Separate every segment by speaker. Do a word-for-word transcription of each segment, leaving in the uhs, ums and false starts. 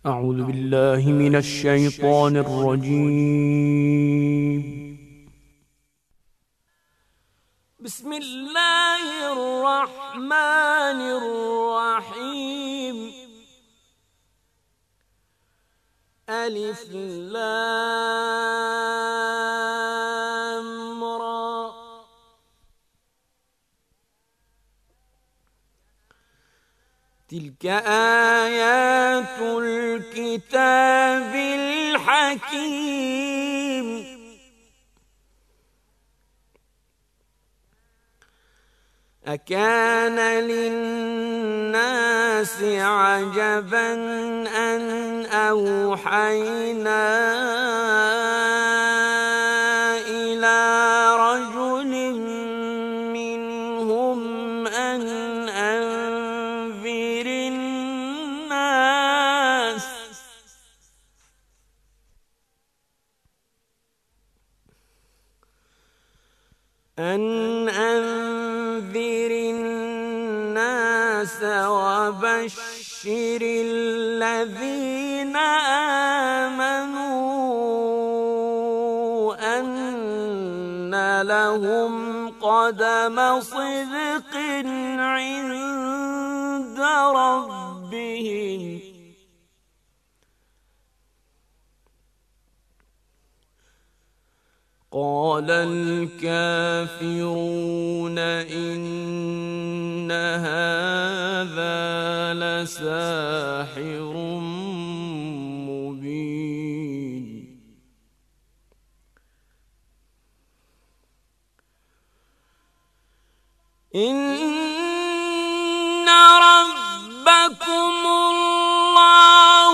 Speaker 1: أعوذ بالله من الشيطان الرجيم. بسم الله الرحمن الرحيم. ألف لام را. تلك آيات الكتاب الحكيم. أكان للناس عجبا أن أوحينا إلى رجل منهم أن أنذر الناس أن أنذر الناس وبشر الذين آمنوا أن لهم قدم صدق عند ربهم. قال الكافرون إن هذا لساحر مبين. إن ربكم الله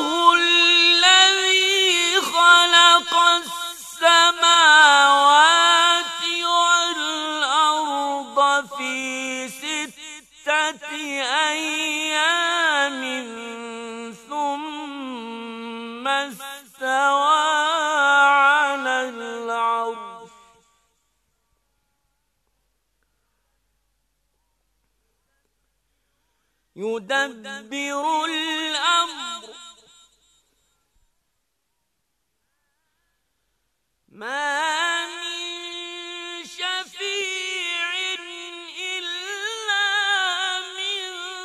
Speaker 1: الذي خلق السماوات والأرض في ستة أيام ثم استوى على العرش يدبر الأمر ما من شفيع إلا من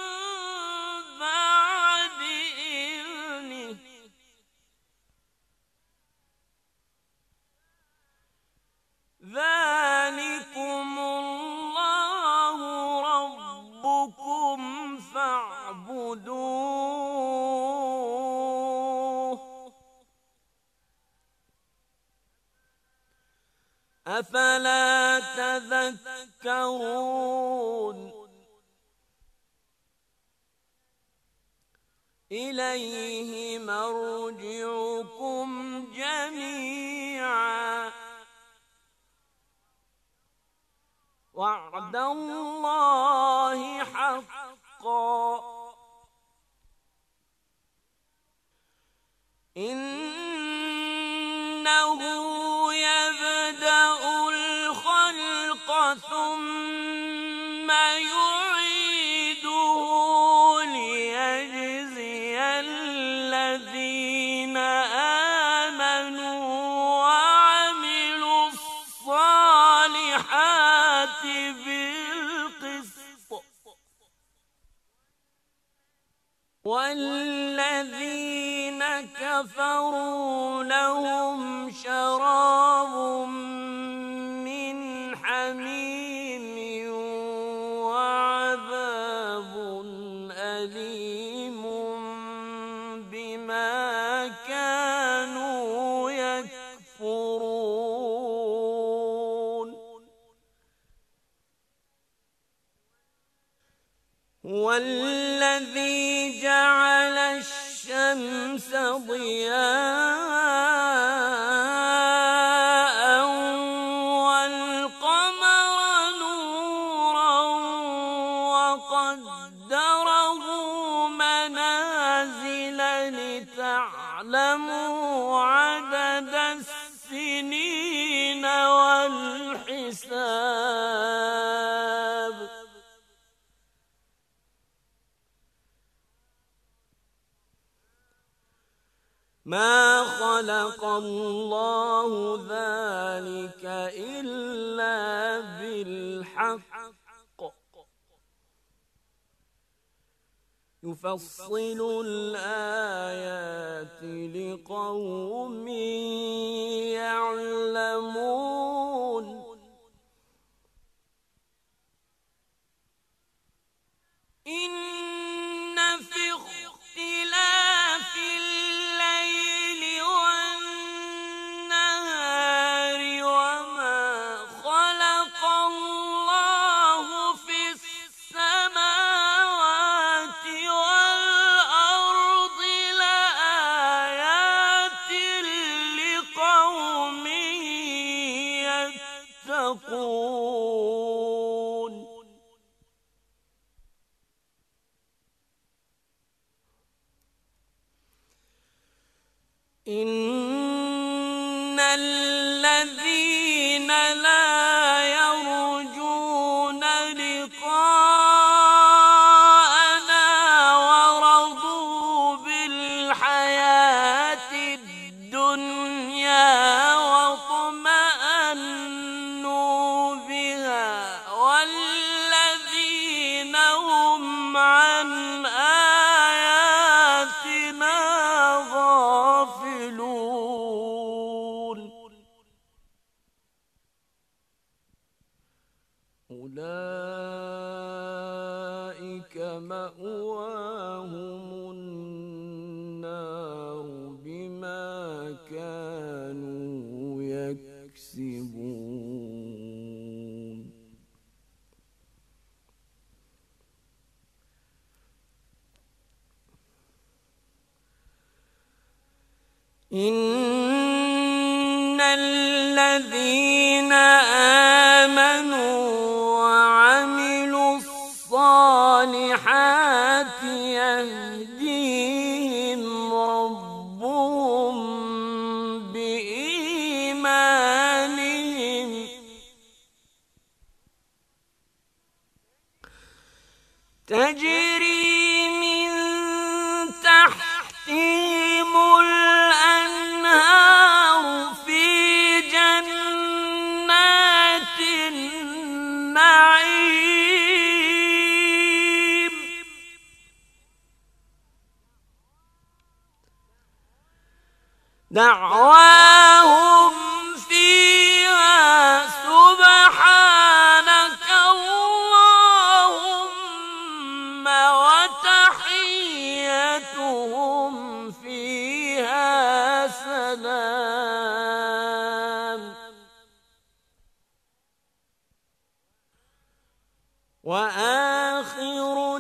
Speaker 1: بعد إذنه ذلكم الله ربكم فاعبدوه أفلا تذكرون. إليه مرجعكم جميعا وعد الله حقا. إنه يبدأ الخلق ثم يعيده ليجزي الذين آمنوا وعملوا الصالحات بالقسط والذين كفروا لهم شراب من حميم وعذاب أليم بما كانوا يكفرون. والذي جعل الشمس ضياء والقمر نورا وقدره منازل لتعلموا عدد السنين والحساب ما خلق الله ذلك إلا بالحق يفصل الآيات لقوم يعلمون إن في اختلاف الليل والنهار وما خلق الله في السماوات والأرض لآيات لقوم يتقون إن الذين لا يرجون لقاءنا ورضوا بالحياة الدنيا واطمأنوا بها والذين هم عن أولئك مأواهم النار بما كانوا يكسبون إن الذين آمنوا وعملوا الصالحات يهديهم ربهم بإيمانهم تجري من تحتهم الأنهار في جنات النعيم دعواهم فيها سبحانك اللهم وتحيتهم فيها سلام وآخر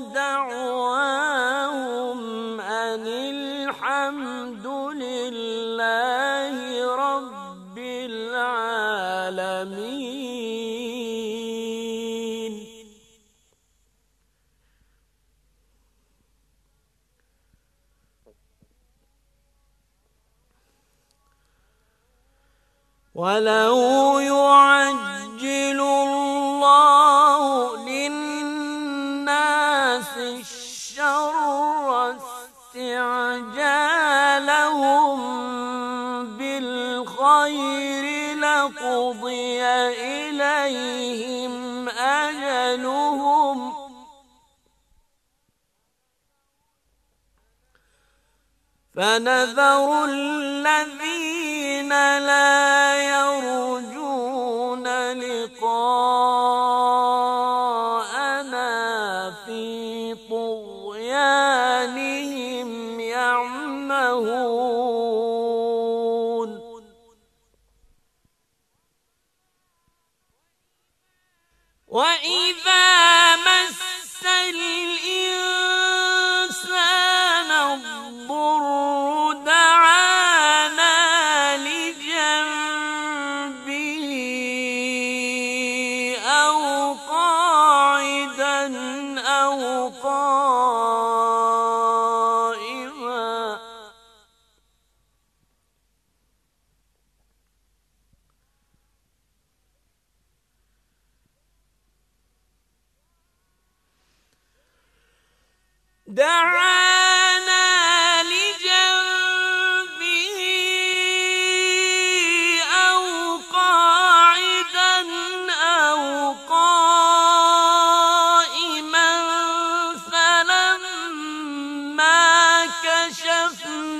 Speaker 1: دعواهم أن الحمد لله رب العالمين ولو يعجل الله للناس الشر استعجالهم بالخير لقضي إليهم أجلهم فنذر الذين لا يرجون لقاءنا في طغيانهم يعمهون وإذا مس الإنسان الضر دعانا لجنبه أو قاعدا أو قائما دعانا لجنبه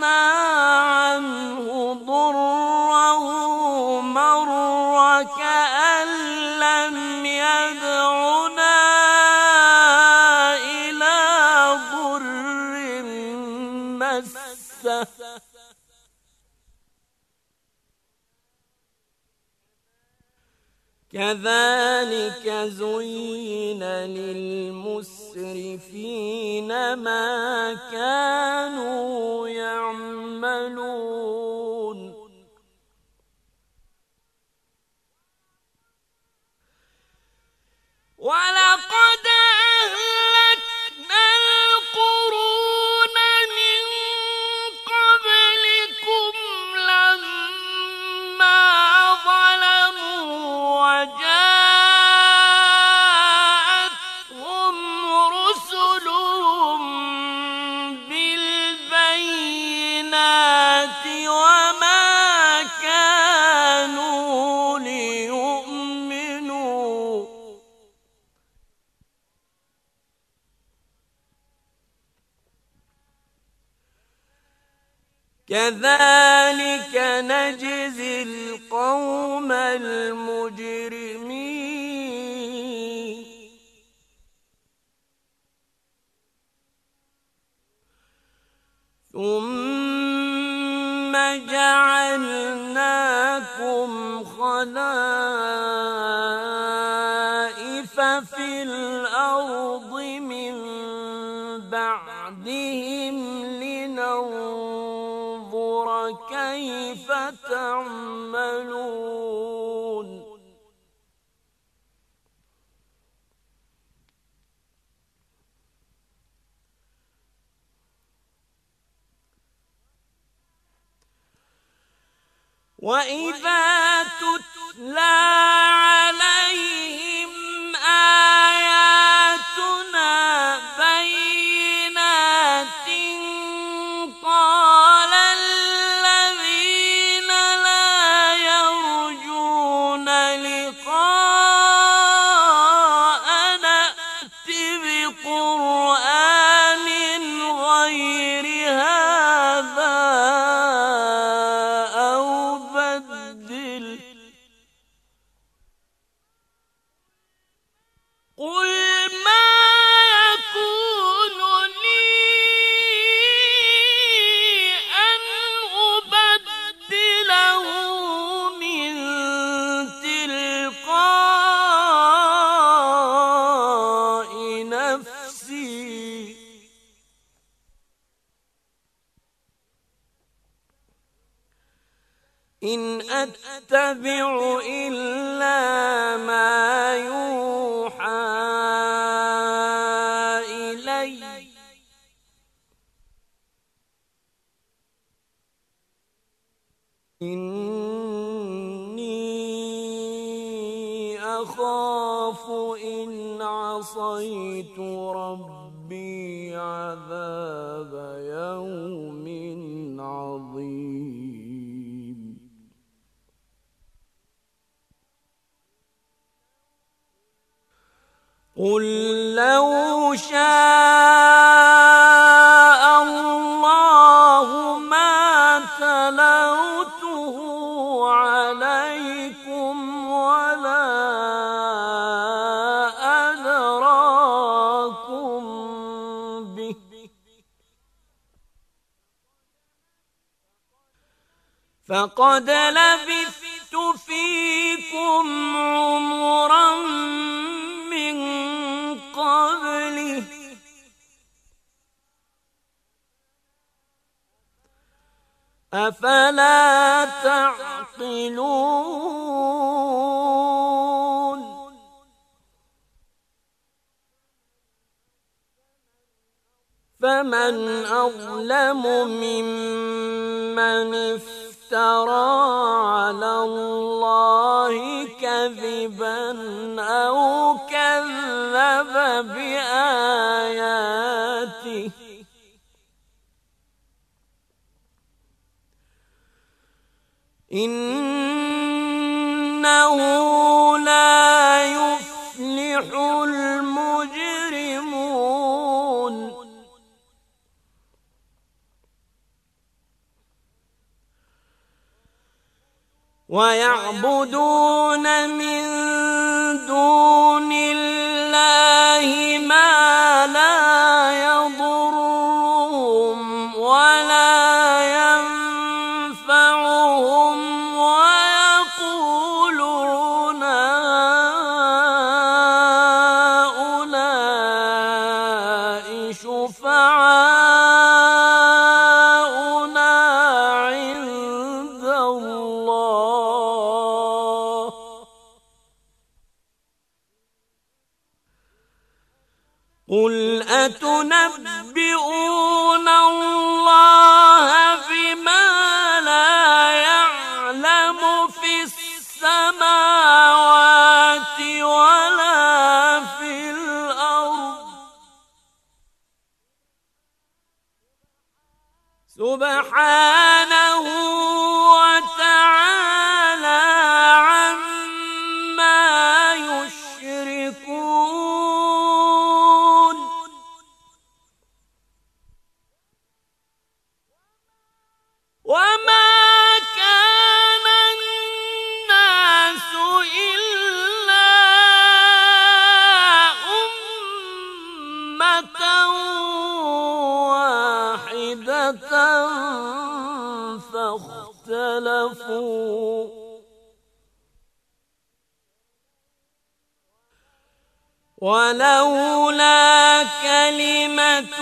Speaker 1: عنه ضره مر كأن لم يدعنا إلى ضر مسه كذلك زين للمسرفين ما كانوا يعملون ولقد أهلكنا القرون من قبلكم لما ظلموا وجاءتهم رسلهم بالبينات وما كانوا ليؤمنوا كذلك نجزي القوم المجرمين ثم جعلناكم خلائف في الأرض من بعدهم لننظر كيف تعملون وإذا تتلى عليهم آياتنا بينات قال الذين لا يرجون لقاءنا ائت بقرآن غير هذا أو بدل قل ما يكون لي أن أبدله من تلقاء نفسي إن أتبع إلا ما يوحى إلي إني أخاف إن عصيت ربي عذاب يوم عظيم قل لو شاء الله ما تلوته عليكم ولا أدراكم به فقد لبثت فيكم عمرا من قبله أفلا تعقلون فمن أظلم ممن افترى على الله كذبا أو كذب بآياته إنه لا يفلح المجرمون ويعبدون من دون الله ما لا يضرهم ولا ينفعهم ويقولون هؤلاء شفعاؤنا عند الله قل أتنبئون الله بما لا يعلم في السماوات ولا في الأرض سبحانه وتعالى عما يشركون وما كان الناس إلا أمة واحدة فاختلفوا ولولا كلمة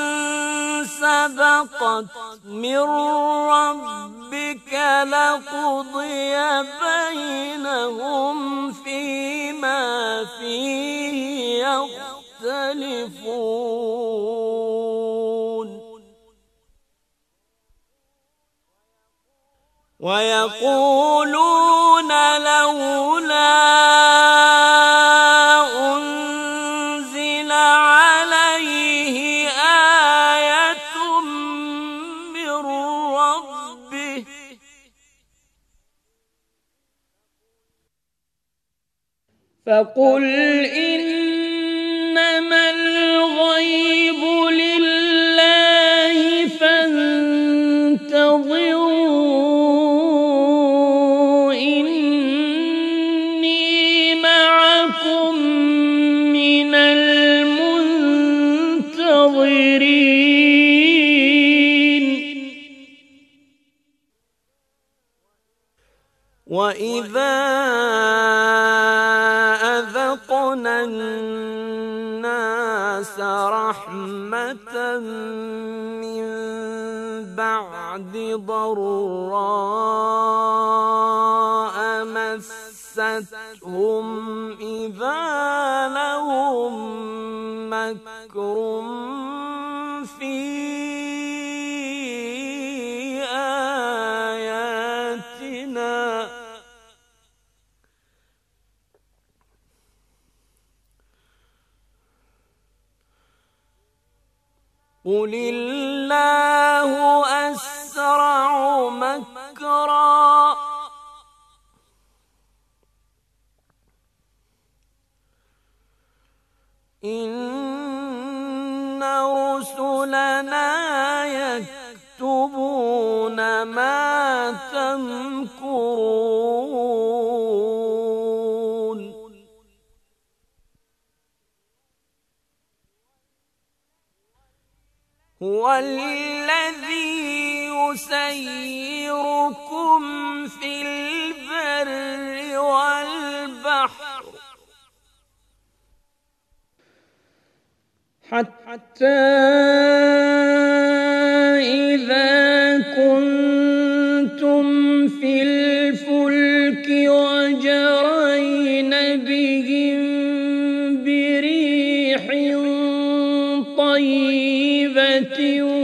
Speaker 1: سبقت من ربك لقضي بينهم فيما فيه يختلفون ويقولون لولا أنزل عليه آية من ربه فقل إنما الغيب لله فانتظروا إني معكم من المنتظرين وإذا أذقنا الناس رحمة من بعد ضراء مستهم إذا لهم مكر في آياتنا قل الله أسرع مكرا إن رسلنا يكتبون ما تمكرون هو الذي يسيركم في البر والبحر حتى إذا كنتم في الفلك وجرين بهم بريح طيبة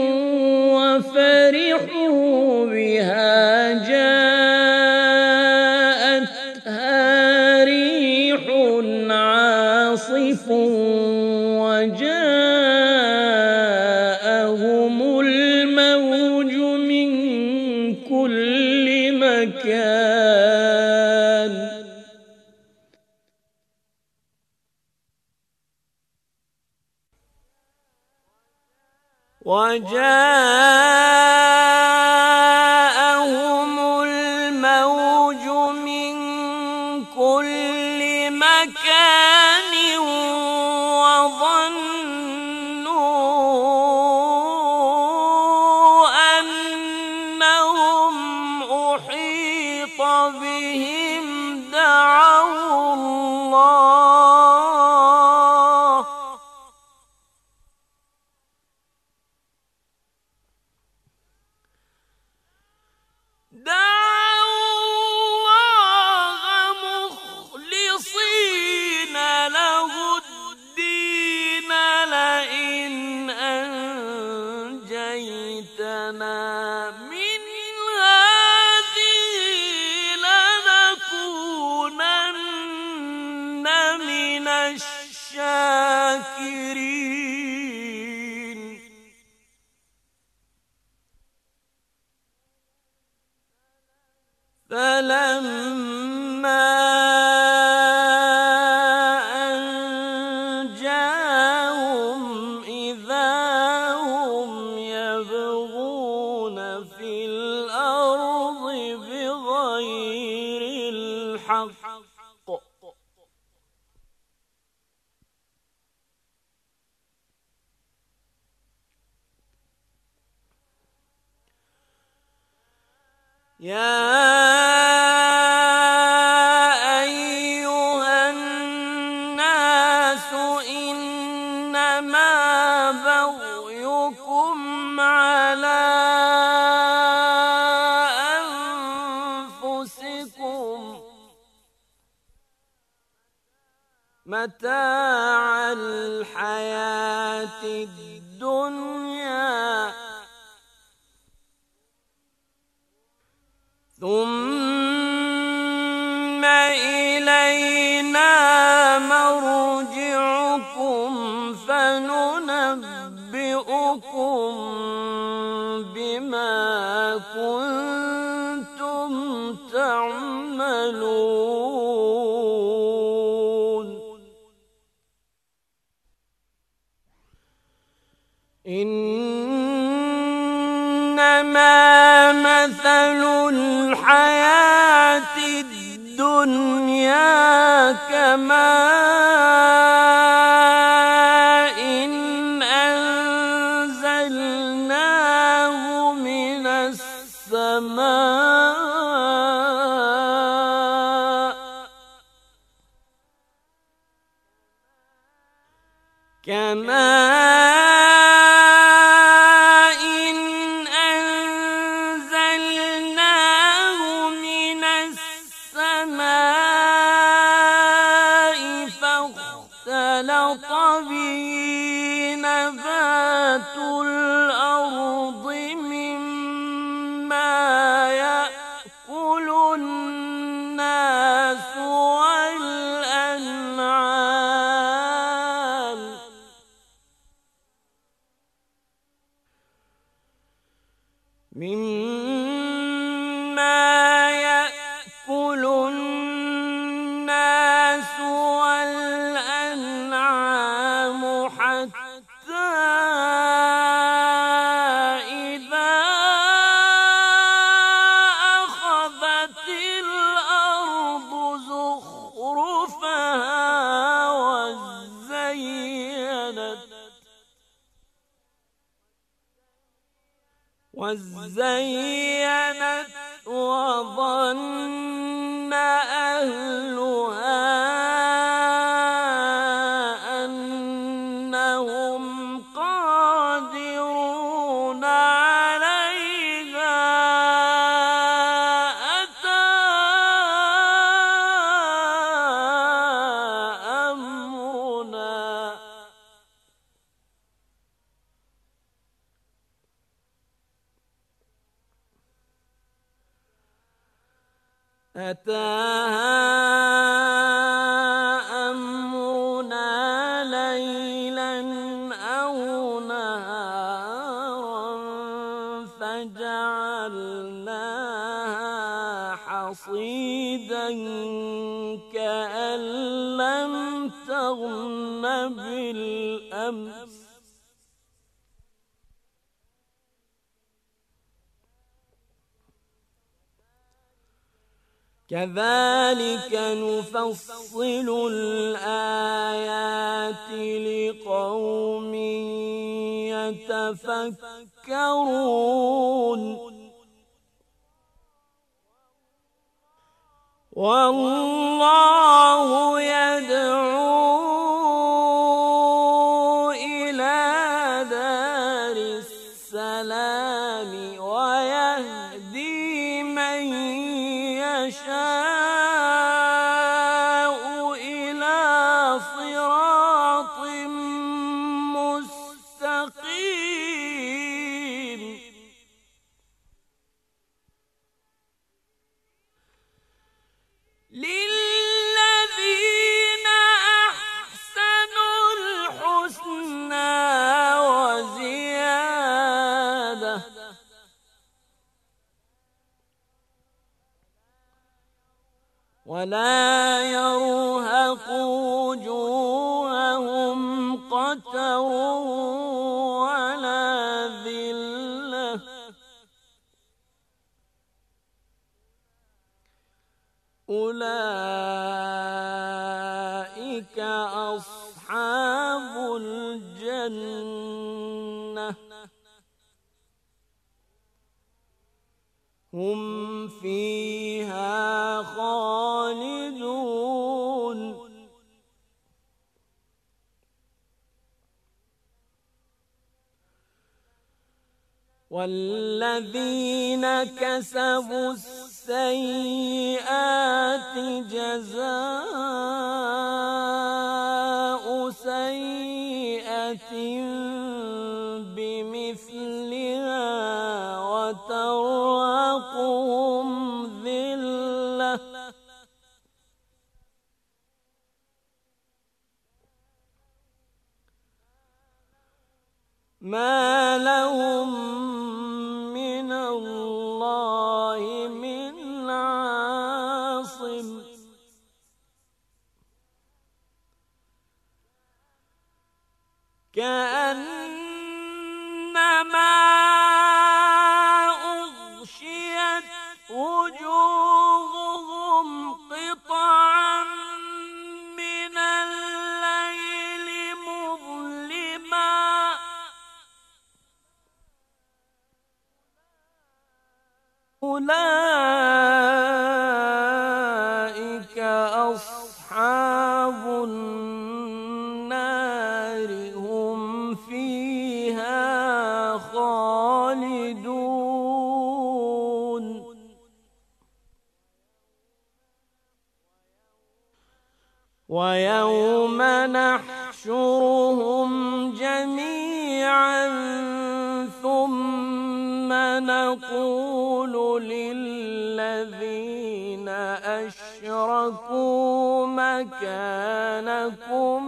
Speaker 1: وفرحوا بها جاءتها ريح عاصف وجاءهم الموج من كل مكان وجاءهم الموج فلما أنجاهم إذا هم يبغون في الأرض بغير الحق يا أيها الناس إنما بغيكم على أنفسكم متاع الحياة الدنيا ثم إلينا مرجعكم فننبئكم بما كنتم تعملون إنما مثل الحياة الدنيا كماء إن أنزلناه من السماء كماء مما يأكل الناس والأنعام حتى إذا أخذت الأرض زخرفها وزينت وزينت وظن أهلها أنهم قادرون عليها أتاها أمرنا أتاها أمرنا ليلا أو نهارا فجعلناها حصيدا كأن لم تغن بالأمس كذلك نفصل الآيات لقوم يتفكرون والله يدعو إلى دار السلام ويهدي من يشاء إلى صراط مستقيم للذين أحسنوا الحسنى وزيادة ولا يرهق وجوههم قتر ولا ذلة أولئك أصحاب الجنة هم فيها خالدون والذين كسبوا السيئات جزاء سيئة بمثلها وترهقهم ذلة ما لهم من الله من عاصم كأنما أغشيت وجوههم قطعا من الليل مظلما أولئك أصحاب النار هم فيها خالدون ويوم نحشرهم جميعا ثم نقول للذين أشركوا مكانكم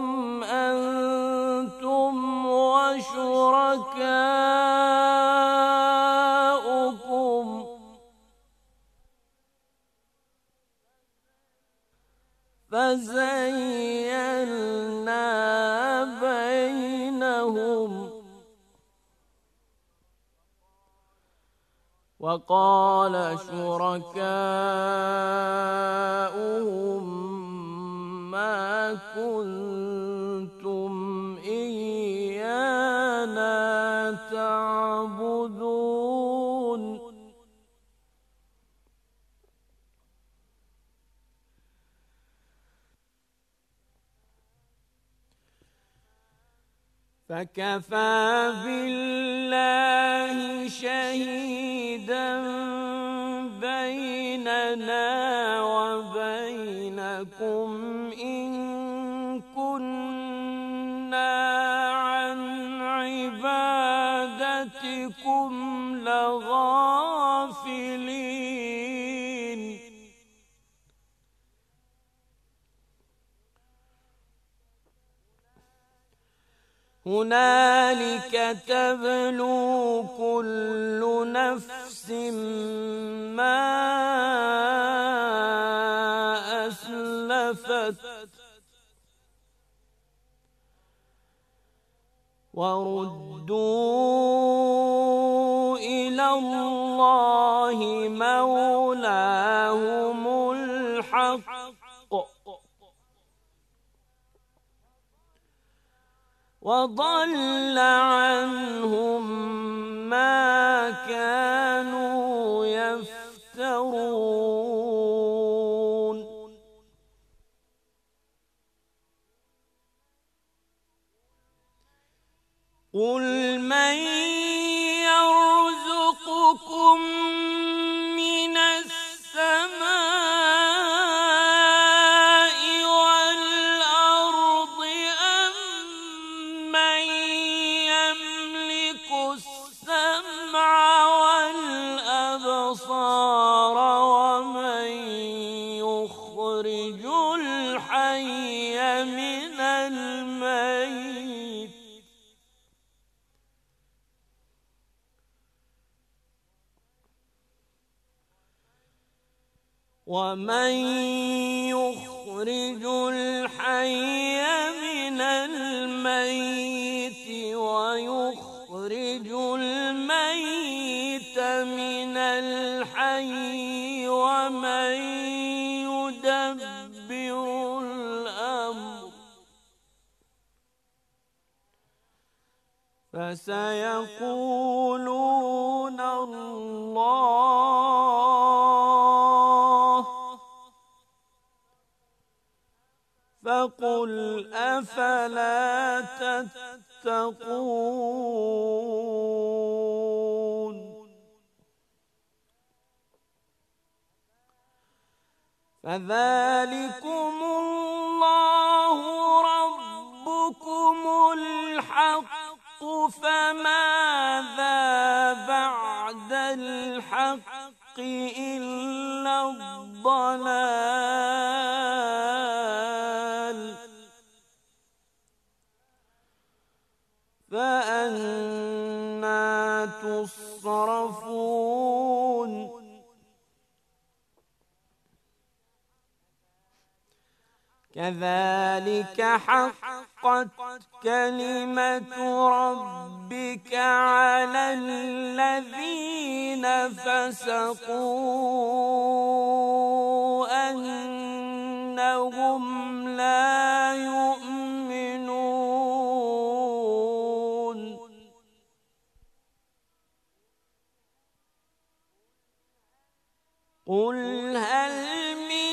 Speaker 1: أنتم وشركاؤكم فزيّلنا بينهم وقال شركاؤهم ما كنتم إيانا تعبدون فكفى بالله شهيدا بيننا وبينكم إن كنا عن عبادتكم لغافلين هنالك تبلو كل نفس ما أسلفت وردوا إلى الله مولاهم الحق وضل عنهم ما كانوا يفترون قل من يرزقكم من السماء والأرض أم من يملك السمع والأبصار ومن يخرج الحي من الميت ومن يخرج الحي من الميت ويخرج الميت من الحي ومن يدبر الأمر فسيقولون الله فقل أفلا تتقون فذلكم الله ربكم الحق فماذا بعد الحق إلا الضلال فأنى تصرفون كذلك حقت كلمة ربك على الذين فسقوا أنهم لا يؤمنون قل هل من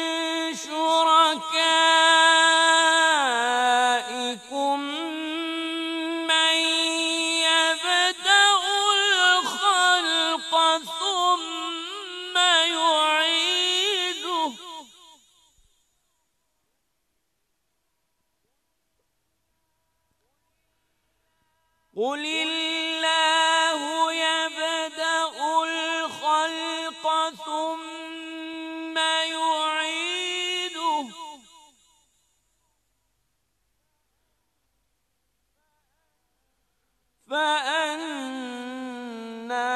Speaker 1: شركائكم من يبدأ الخلق ثم يعيده قل الله يبدأ الخلق ثم يعيده فأنى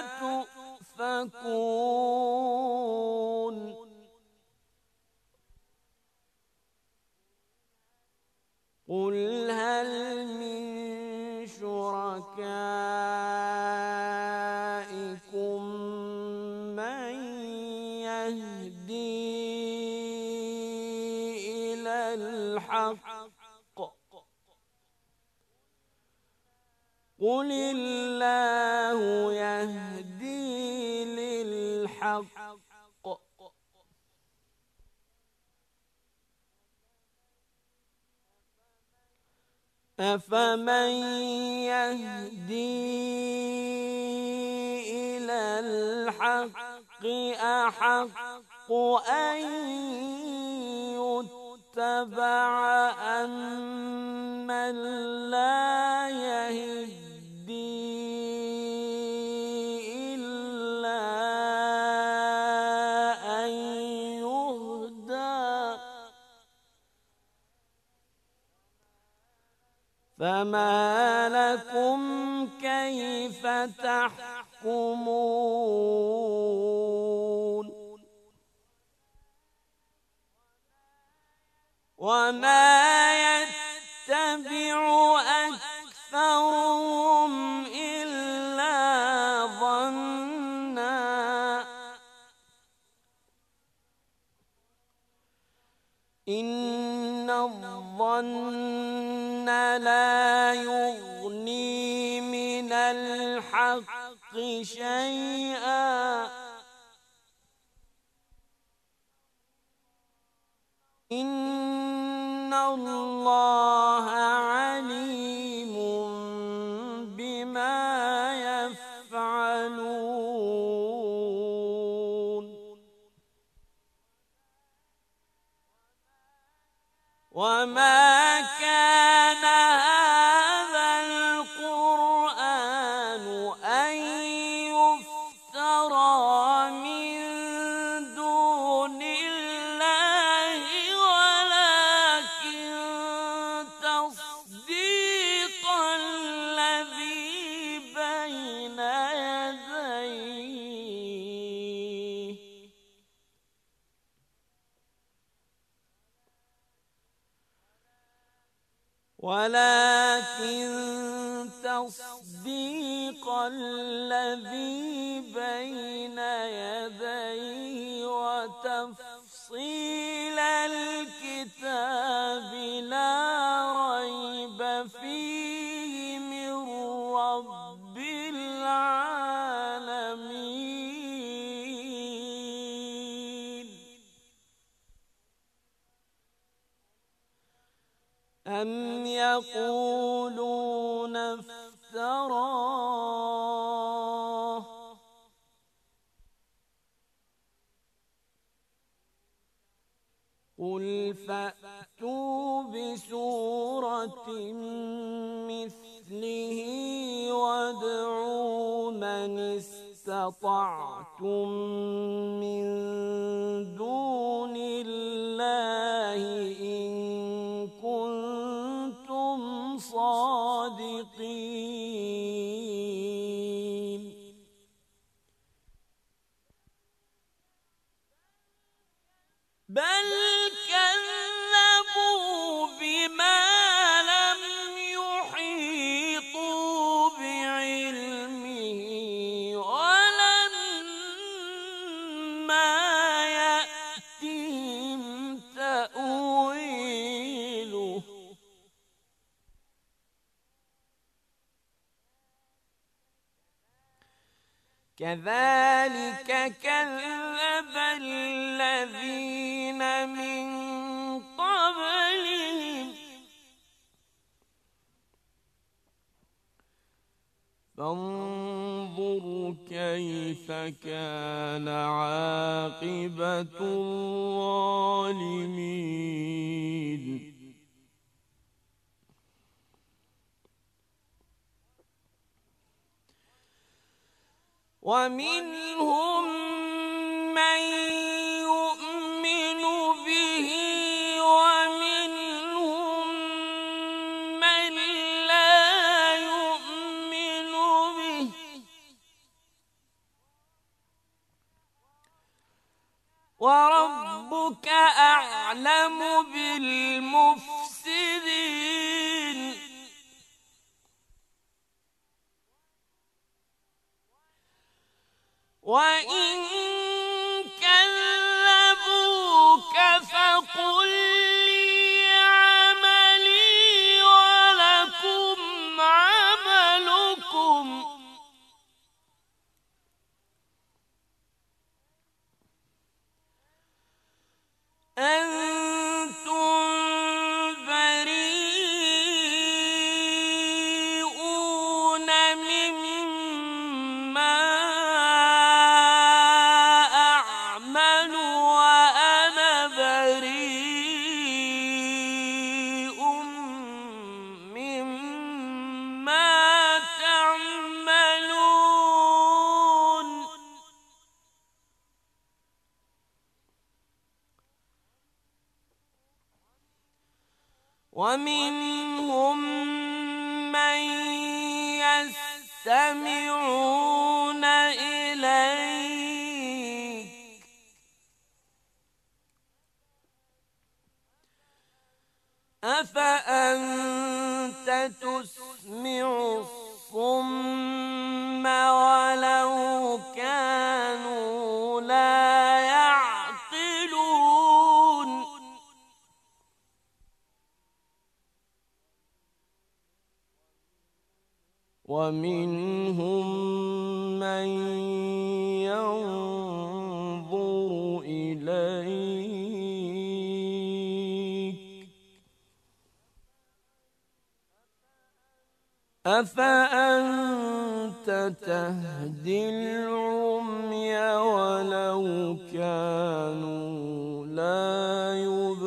Speaker 1: تؤفكون قل هل من شركائكم من يهدي إلى الحق قل الله يهدي للحق أفمن يهدي إلى الحق أحق أن يتبع أمن لا يهدي إلا أن يهدى فما لكم كيف تحكمون وما يتبع أكثرهم إلا ظنا إن الظن لا يغني من الحق شيئا إن الله عليم بما يفعلون وما كان هذا القرآن أن يفترى من دون الله ولكن تصديق الذي بين يديه ولكن تصديق الذي بين يديه وتفصيل الكتاب لا ريب فيه من رب العالمين. أم يقولون افتراه قل فأتوا بسورة مثله وادعوا من استطعتم من دون الله إن كنتم صادقين. بل كذبوا بما لم يحيطوا بعلمه ولما يأتهم تأويله كذلك كذب الذين من قبلهم فانظر كيف كان عاقبة الظالمين. ومنهم من يؤمن به ومنهم من لا يؤمن به وربك أعلم بالمفسدين. وإن كذبوك فقل لي عملي ولكم عملكم أنتم بريئون مما ومنهم من يستمعون إليك أفأنت تسمع الصم ولو كانوا لا يعقلون. ومنهم من ينظر إليك أفأنت تهدي العمي ولو كانوا لا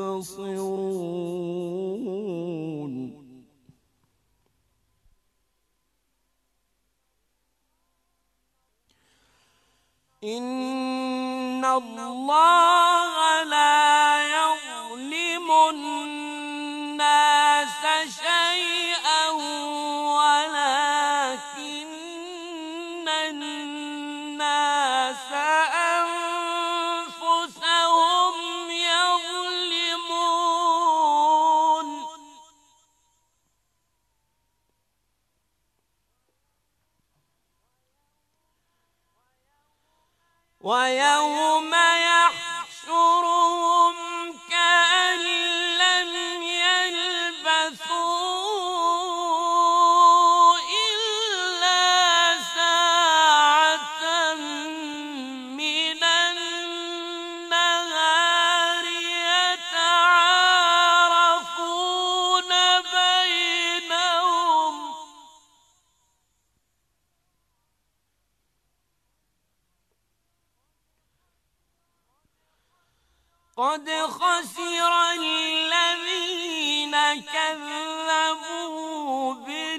Speaker 1: يبصرون. إن الله لا يظلم الناس شيئا ولكن الناس أنفسهم يظلمون. ويوم يحشرهم كأن لم يلبثوا إلا ساعة من النهار يتعارفون بينهم قد خسر الذين كذبوا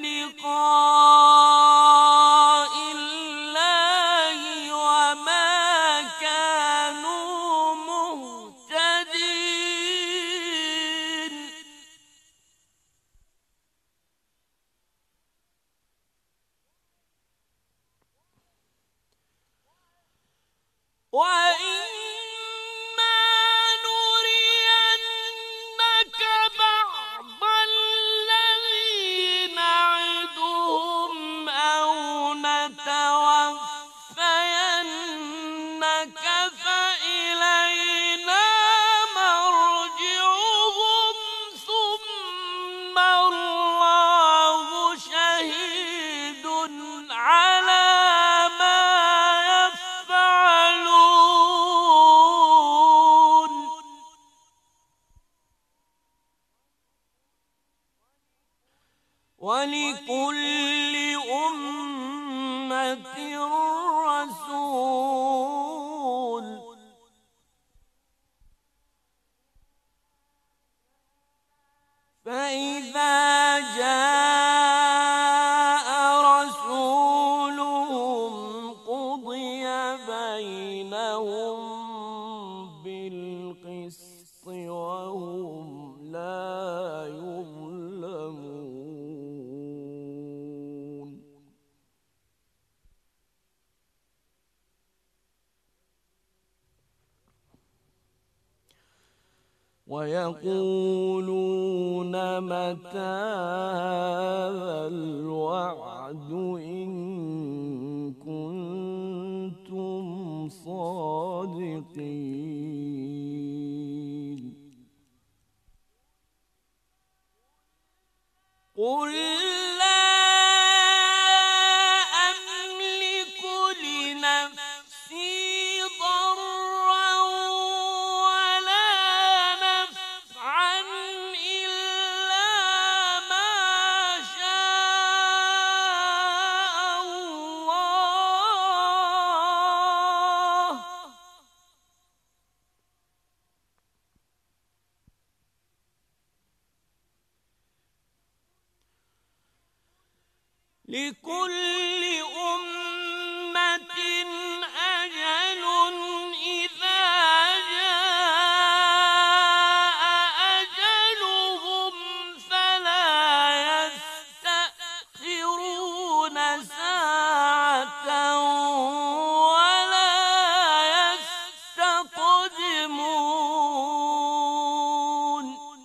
Speaker 1: بلقاء الله وما كانوا مهتدين وإما نرينك بعض الذي نعدهم أو نتوفينك فإلينا مرجعهم ثم الله شهيد على ما يفعلون ولكل أمة رسول فإذا جاء رسولهم قضي بينهم بالقسط وهم لا يظلمون ويقولون متى هذا الوعد إن كنتم صادقين قل لا أملك لنفسي ضرا ولا نفعا إلا ما شاء الله لكل أمة أجل إذا جاء أجلهم فلا يستأخرون ساعة ولا يستقدمون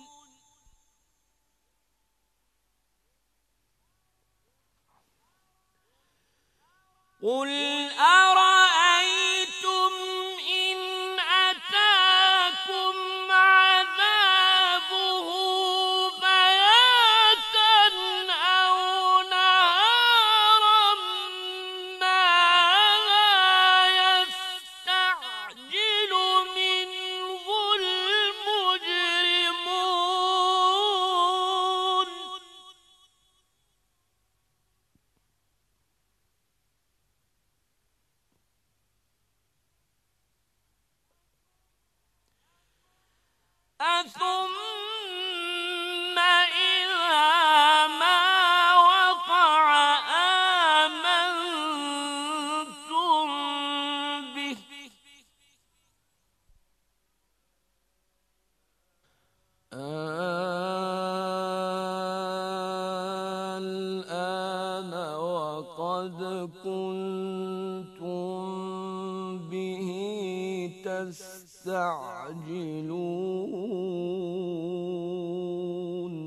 Speaker 1: قل أرأيتم إن أتاكم عذابه بياتا أو نهارا ماذا يستعجل منه المجرمون أثم إذا ما وقع آمنتم به الآن وقد كنتم به تستعجلون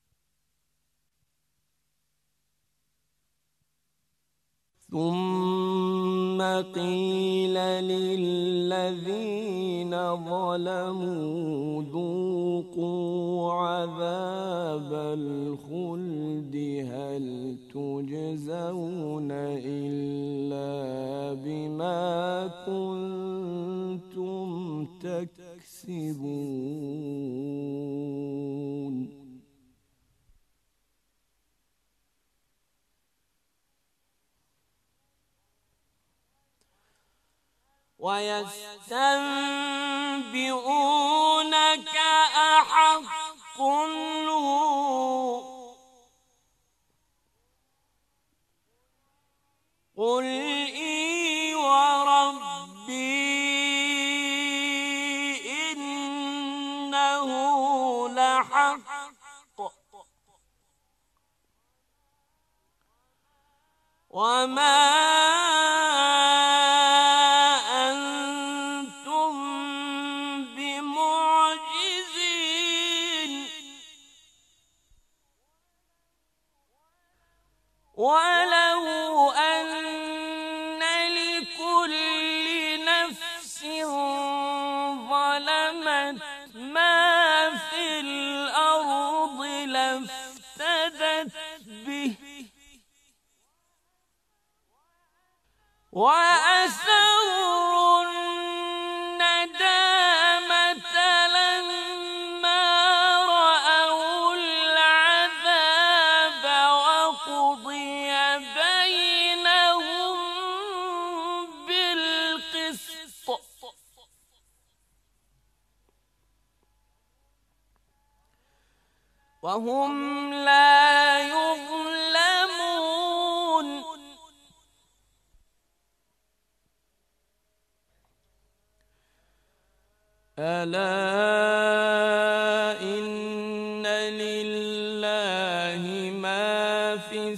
Speaker 1: ثم قيل للذين ظلموا ذوقوا عذاب الخلد هل تجزون إلا بما كنتم تكسبون ويستنبئونك أحق هو قل إي وربي إنه لحق وما ولو أن لكل نفس ظلمت ما في الأرض لافتدت به وأسروا الندامة لما رأوا العذاب وقضي بينهم بالقسط وهم لا يظلمون ألا إن لله ما في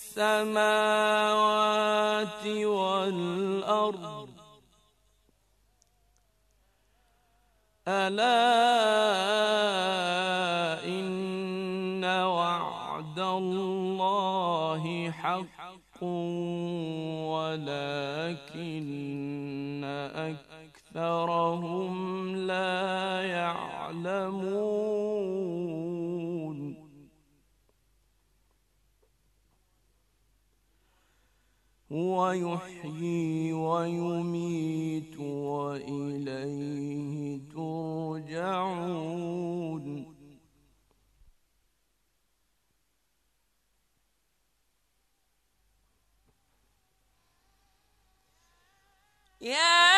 Speaker 1: السماوات والأرض ألا إن وعد الله حق ولكن أكثرهم لا يعلمون هو يحيي ويميت وإليه ترجعون يا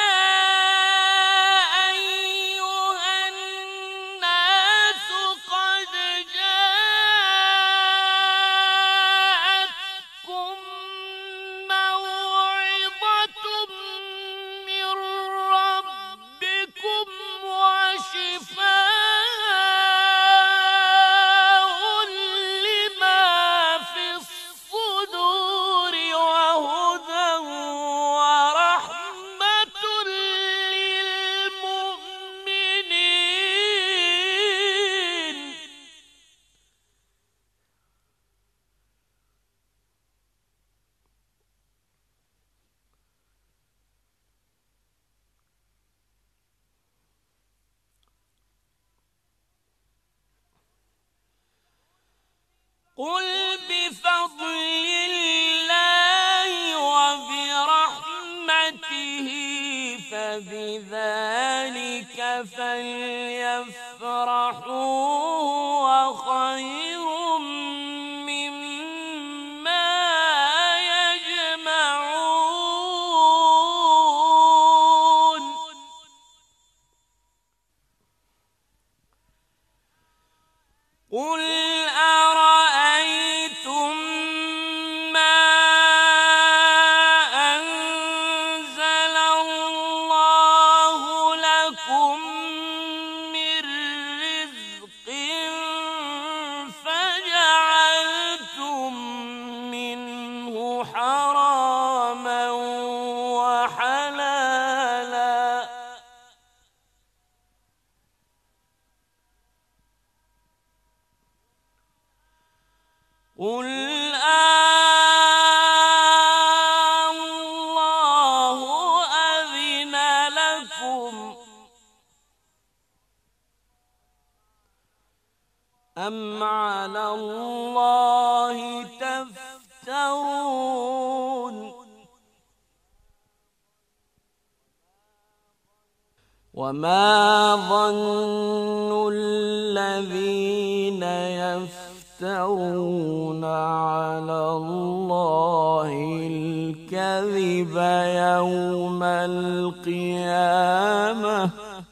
Speaker 1: قل بفضل الله وبرحمته فبذلك فليفرحوا هو خير مما يجمعون قل قل الله أم على الله تفترون وما ظن الذين يفترون على الله الكذب يوم القيامة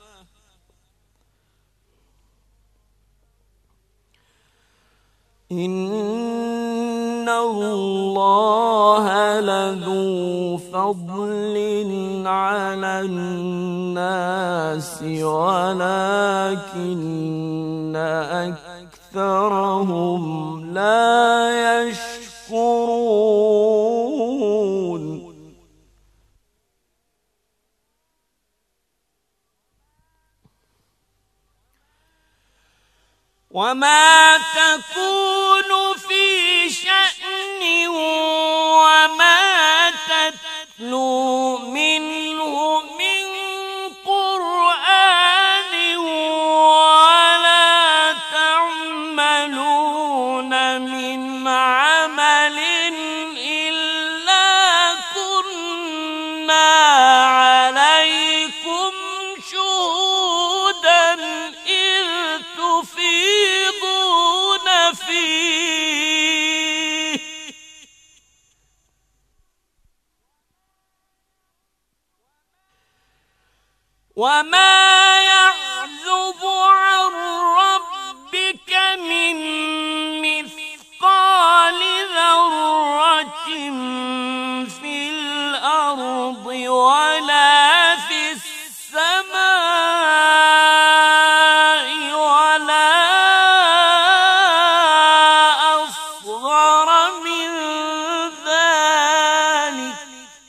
Speaker 1: إن الله لذو فضل على الناس ولكن أكثرهم لا يشكرون وما تكون في شأن وما تتلو منه من قرآن ولا تعملون من عمل إلا كنا عليكم شهودا إذ تفيضون فيه وما يعزب عن ربك من مثقال ذرة في الأرض ولا في السماء ولا أصغر من ذلك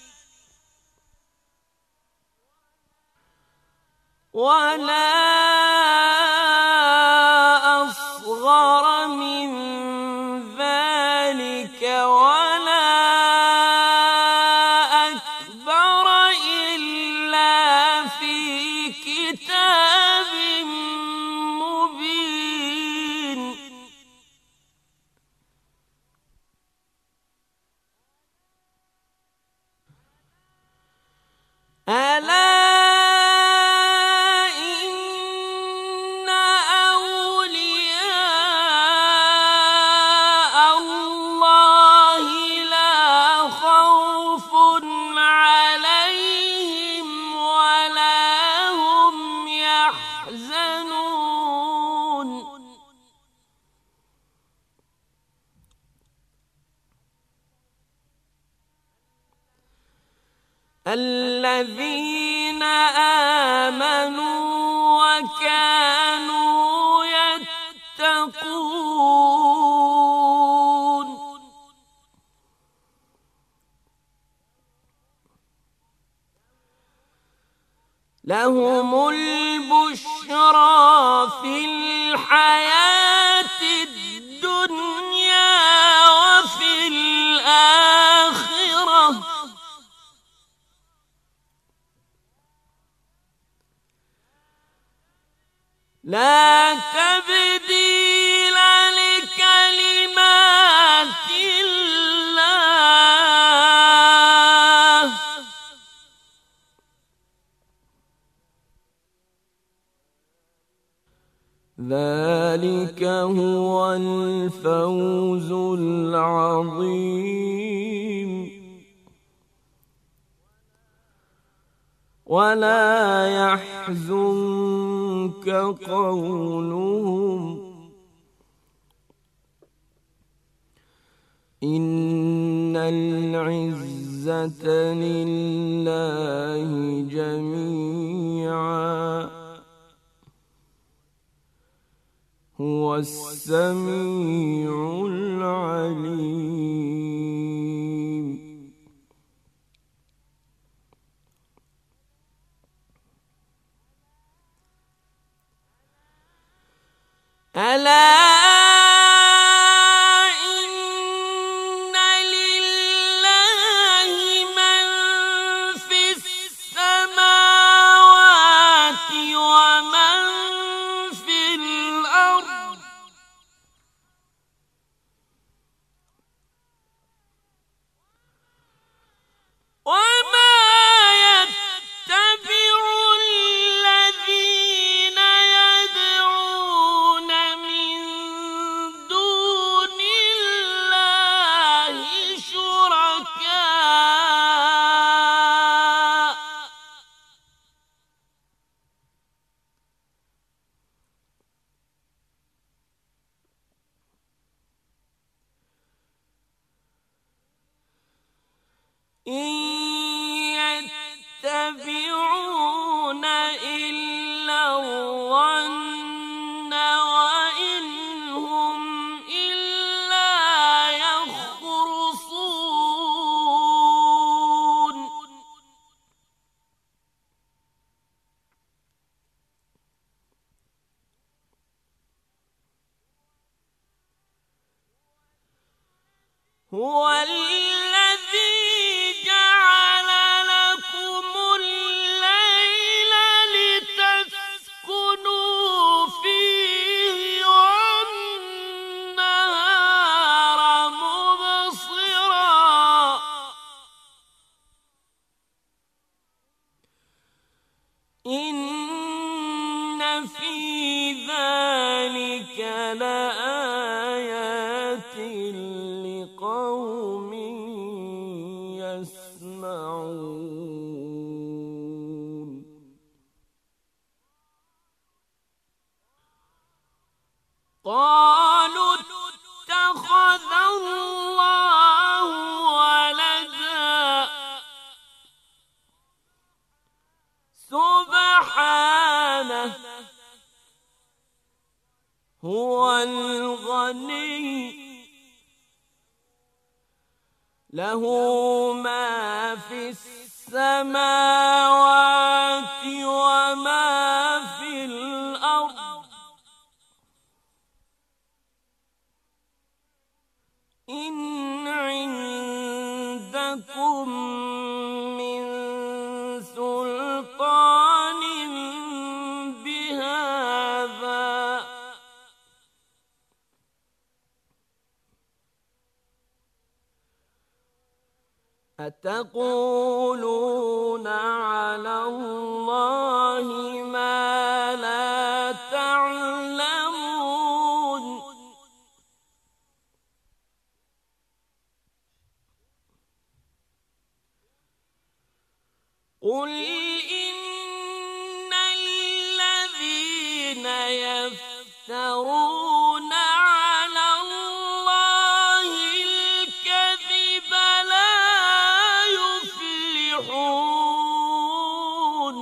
Speaker 1: ولا أصغر من ذلك ولا أكبر إلا في كتاب مبين ألا الذين آمنوا وكانوا يتقون لهم البشرى في الحياة الدنيا وفي الآخرة لا تبديل لكلمات الله ذلك هو الفوز العظيم ولا يحزنك قولهم إن العزة لله جميعا هو السميع العليم ألا إن لله من في السماوات ومن في الأرض إن يتبعون إلا الظن وإن هم إلا يخرصون هو الذي جعل لكم الليل لتسكنوا فيه والنهار مبصرا إن في ذلك لآيات لقوم يسمعون قالوا اتخذ الله ولدا سبحانه هو الغني له ما في السماوات وما في الأرض إن عندكم من سلطان بهذا أتقولون على الله ما لا تعلمون قل إن الذين يفترون على الله الكذب لا يفلحون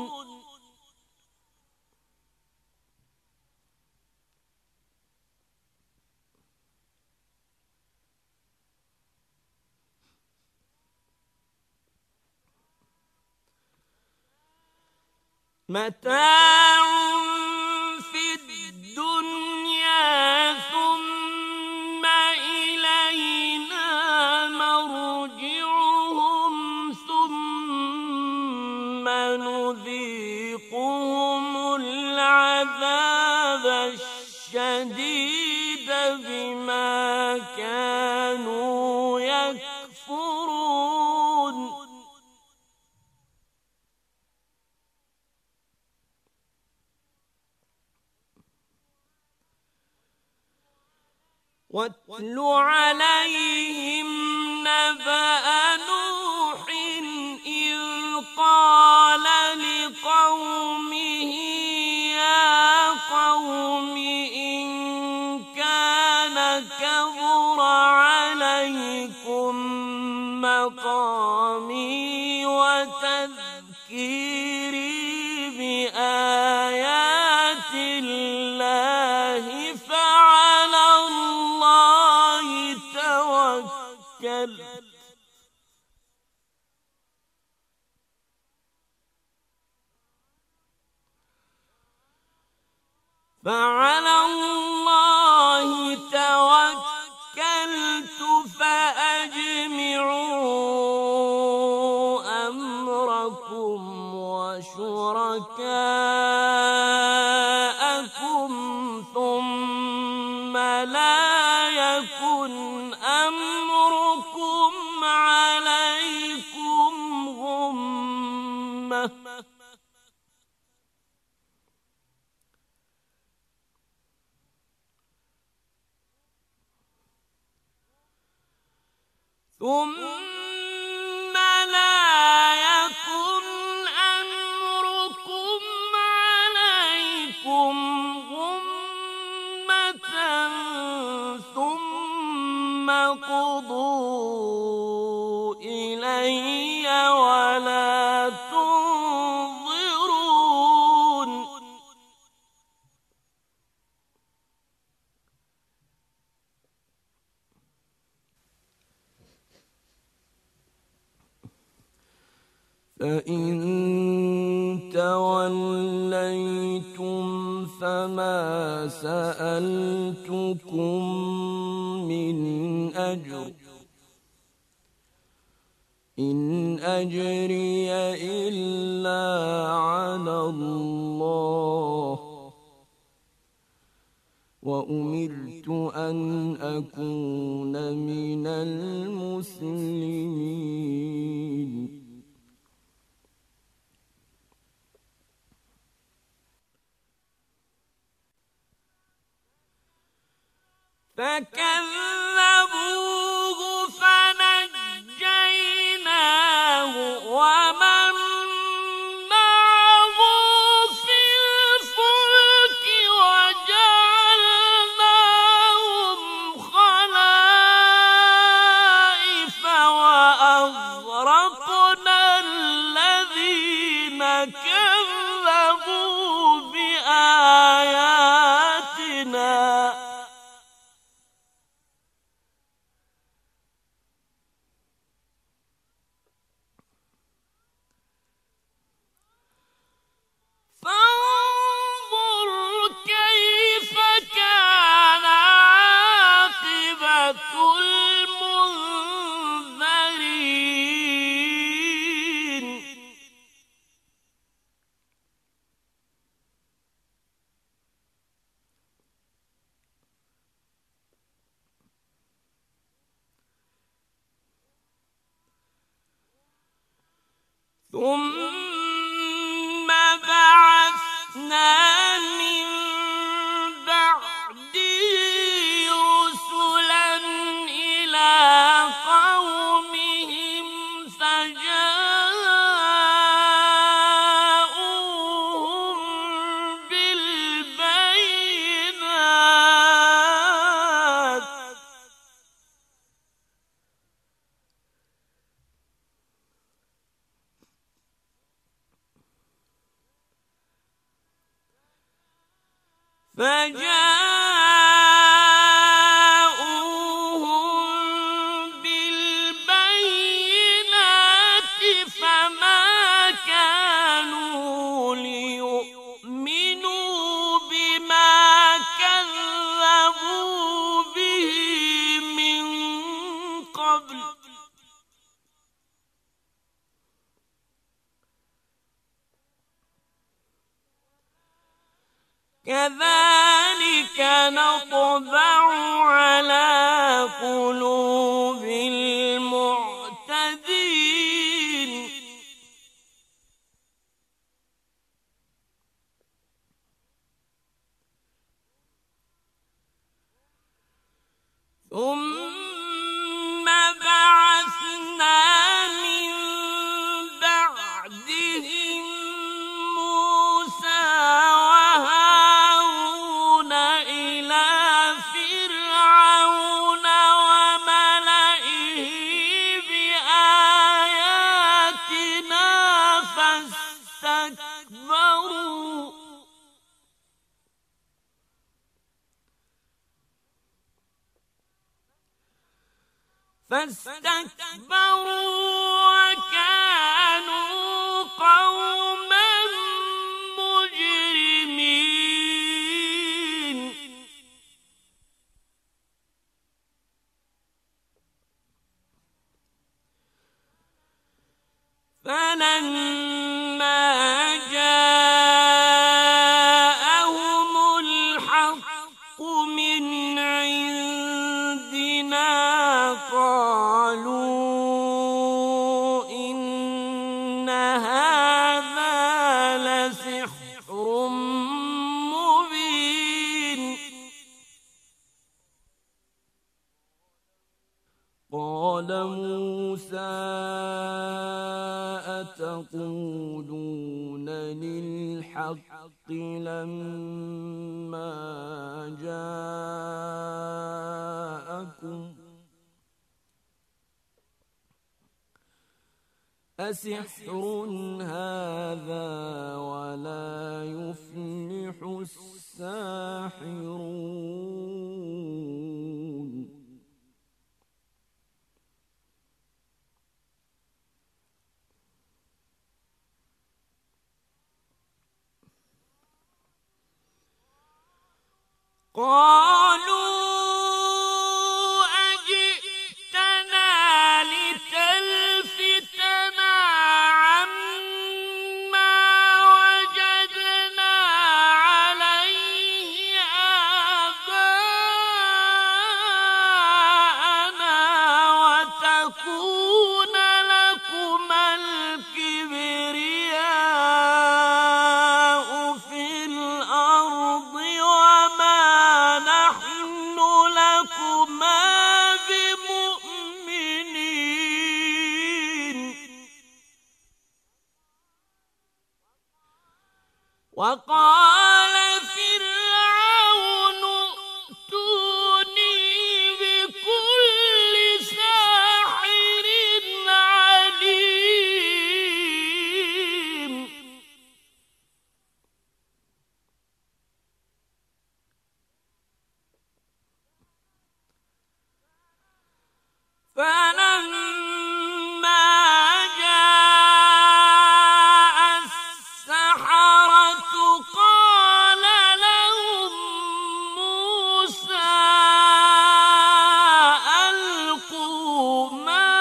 Speaker 1: متاع في الدنيا ثم إلينا مرجعهم ثم نذيقهم العذاب الشديد بما كانوا يكفرون واتل عليهم نبأ نوح إذ قال لقومه يا قوم إن كان كبر عليكم مقامي وتذكيري بآيات الله فعلى الله توكلت فعلى الله توكلت فأجمعوا أمركم وشركاءكم ثم لا يكن أمركم عليكم غمة ثم لا يكن أمركم عليكم غمة ثم قضوا إلي
Speaker 2: فإن توليتم فما سألتكم من أجر إن أجري إلا على الله وأمرت أن أكون من المسلمين.
Speaker 1: فكذبوه فنجيناه ومن معه في الفلك وجعلناهم خلائف وأغرقنا الذين كذبوا بآياتنا فانظر كيف كان عاقبة المنذرين. ثم بعثنا من بعده رسلا إلى قومهم فجاءوهم بالبينات فجاءوهم بالبينات فما كانوا ليؤمنوا بما كذبوا به من قبل كذلك نطبع على قلوب المعتدين. ثم بعثنا من بعدهم موسى وهارون إلى فرعون وملئه بآياتنا فاستكبروا فاستكبروا وكانوا قوما مجرمين. فلما جاءهم الحق من عندنا قالوا إن هذا لسحر مبين. قال موسى أتقولون للحق لما جاءكم أسحر هذا ولا يفلح الساحرون. قالوا أجئتنا لتلفتنا عما وجدنا عليه آباءنا وتكون لكما الكبرياء في الأرض وما نحن لكما بمؤمنين. وقال فرعون ائتوني بكل ساحر عليم. فلما جاء السحرة قال لهم موسى ألقوا ما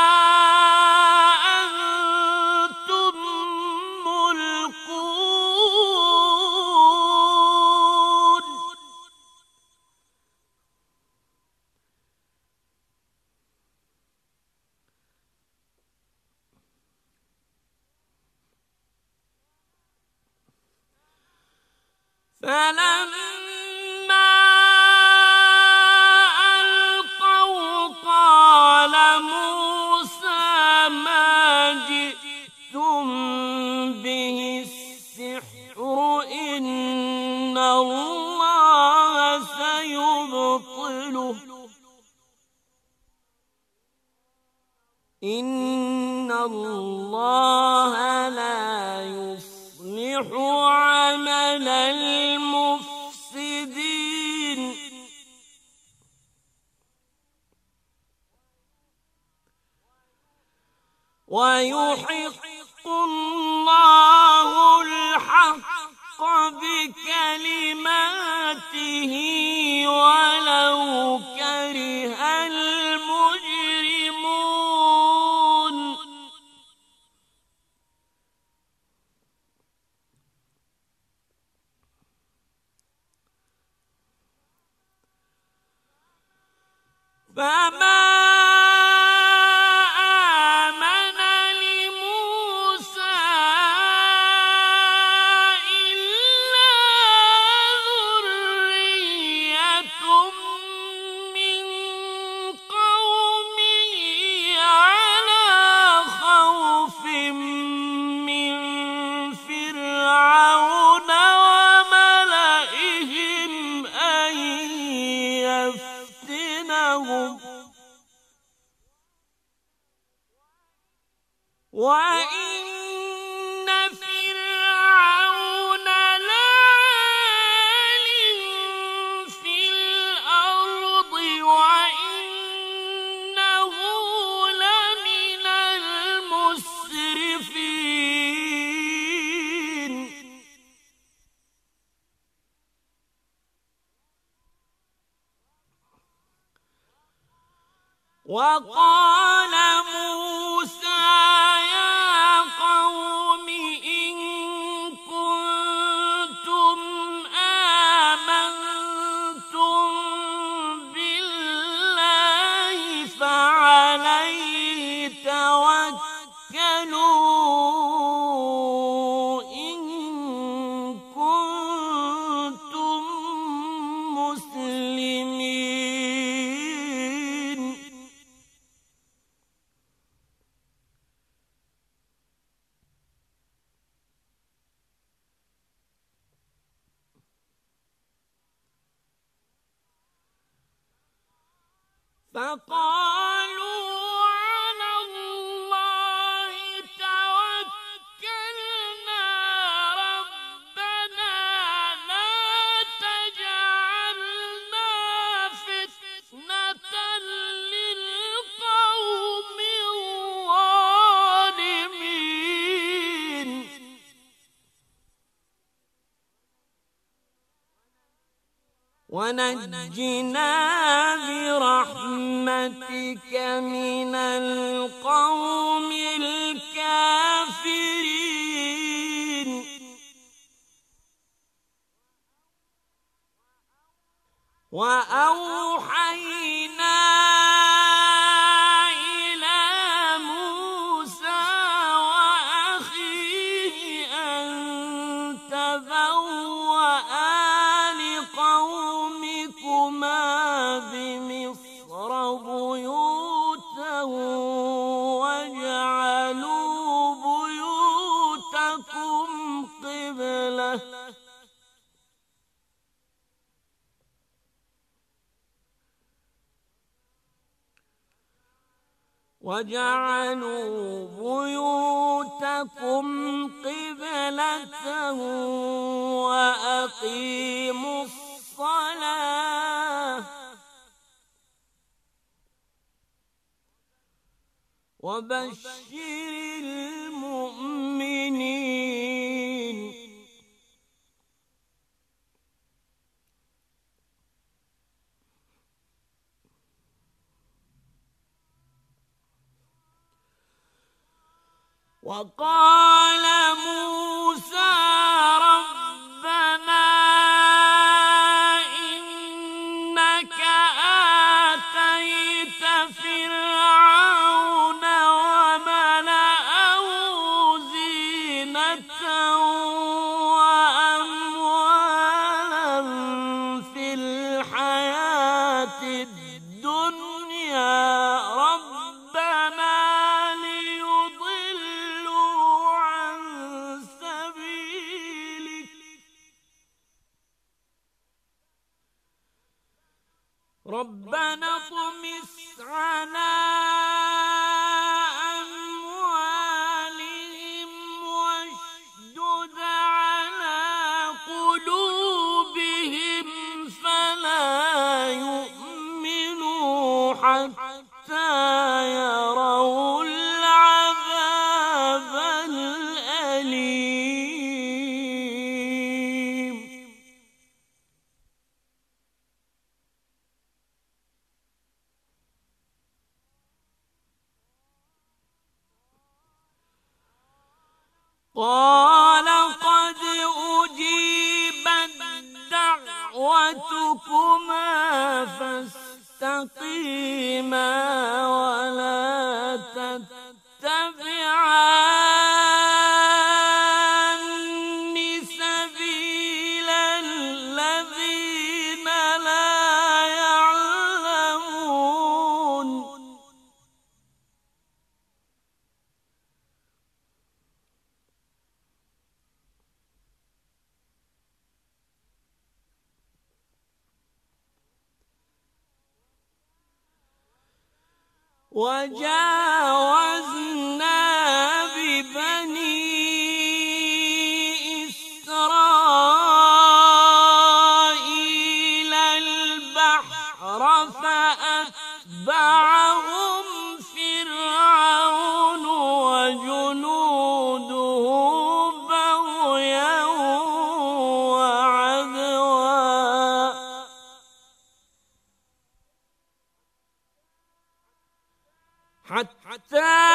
Speaker 1: أنتم ملقون. فلما ألقوا قال موسى ما جئتم به السحر إن الله سيبطله إن الله لا يصلح عمل المفسدين. ويحق الله الحق بكلماته ولو كره المجرمون. فما آمن لموسى إلا ذرية من قومه على خوف من فرعون وملئهم أن يفتنهم وإن فرعون لعال في الأرض وإنه لمن المسرفين. وقال موسى يا قوم إن كنتم آمنتم بالله فعليه توكلوا إن كنتم مسلمين. فقالوا على الله توكلنا ربنا لا تجعلنا فتنة للقوم الظالمين.
Speaker 2: ونجنا برحمتك من القوم الكافرين. وأوحينا إلى موسى وأخيه أن تبوأ لقومكما بمصر بيوتا واجعلوا بيوتكم قبلة وَاجْعَلُوا بُيُوتَكُمْ قِبْلَةً وَأَقِيمُوا الصَّلَاةَ وَبَشِّرِ الْمُؤْمِنِينَ. وقال موسى ربنا إنك آتيت فرعون وملأه زينة وأموالا في الحياة الدنيا ربنا ربنا اطمس على أموالهم واشدد على قلوبهم فلا يؤمنوا حتى يروا العذاب الأليم. قال قد أجيبت دعوتكما فاستقيما ولا تتبعان سبيل الذين لا يعلمون. وجاوزنا ببني إسرائيل البحر فأتبعهم فرعون وجنوده بغيا وعدوا حتى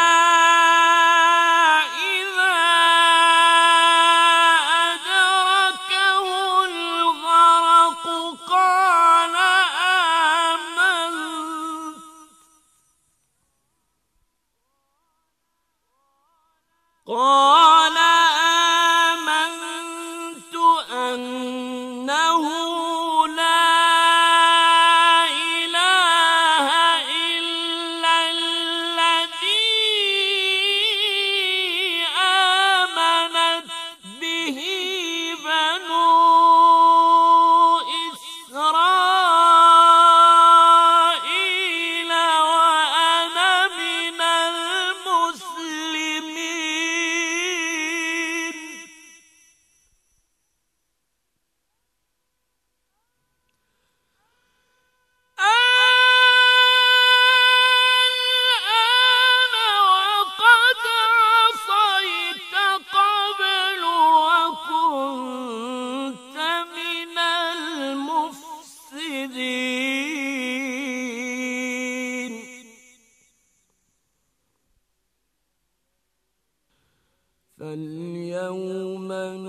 Speaker 2: فاليوم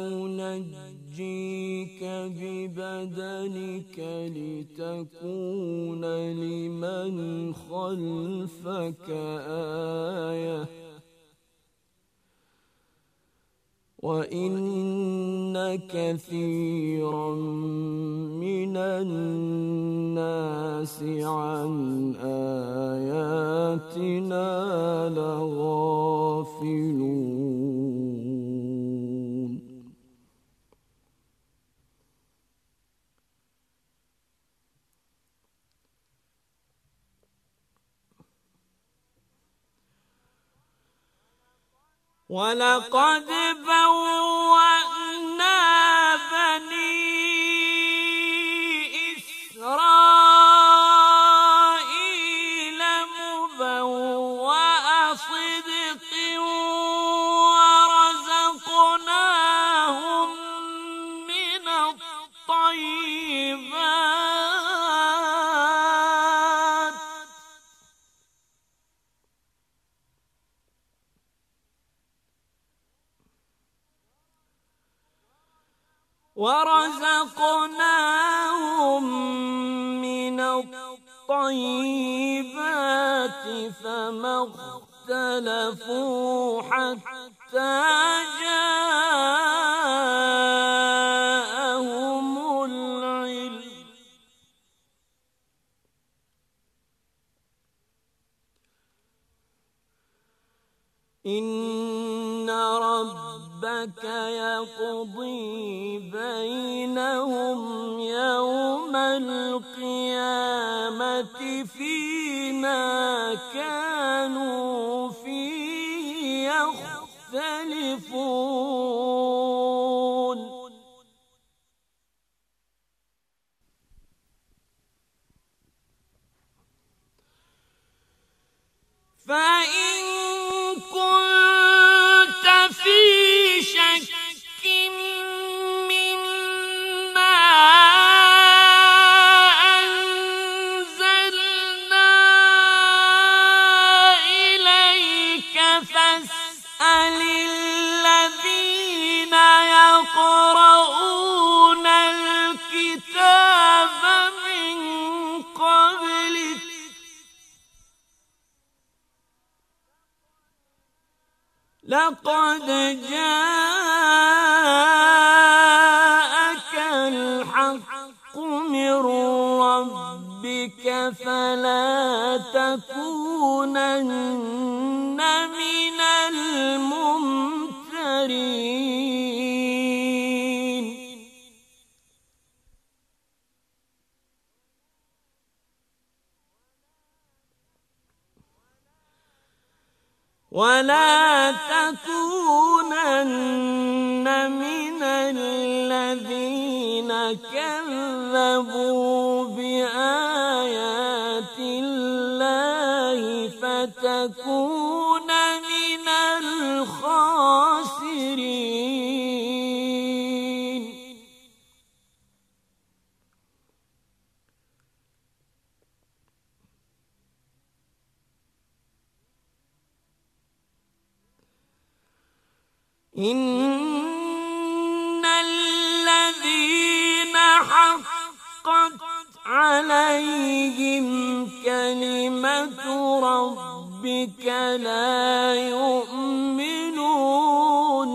Speaker 2: ننجيك ببدنك لتكون لمن خلفك آية وإن كثيرا من الناس عن آياتنا لغافلون ولقد بوأنا بني إسرائيل مبوأ صدق ورزقناهم من الطيبات ورزقناهم من الطيبات فما اختلفوا حتى جاءهم العلم إن ربك يقضي بينهم يوم القيامة فيما كانوا فيه يختلفون فإن كنت في شك مما أنزلنا إليك فاسأل الذين يقرؤون الكتاب من قبلك لقد جاءك الحق من ربك فلا تكونن من الممترين ولا تكونن من الذين كذبوا بآيات الله فتكون من الخاسرين إن الذين حقت عليهم كلمة ربك لا يؤمنون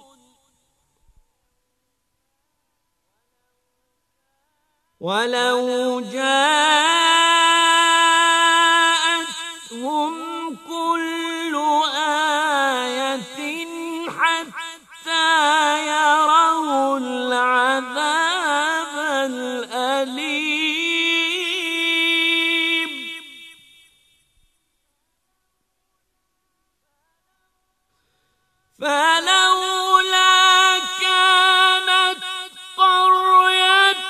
Speaker 2: ولو جاءتهم كل آية حتى يروا العذاب الأليم فلولا كانت قرية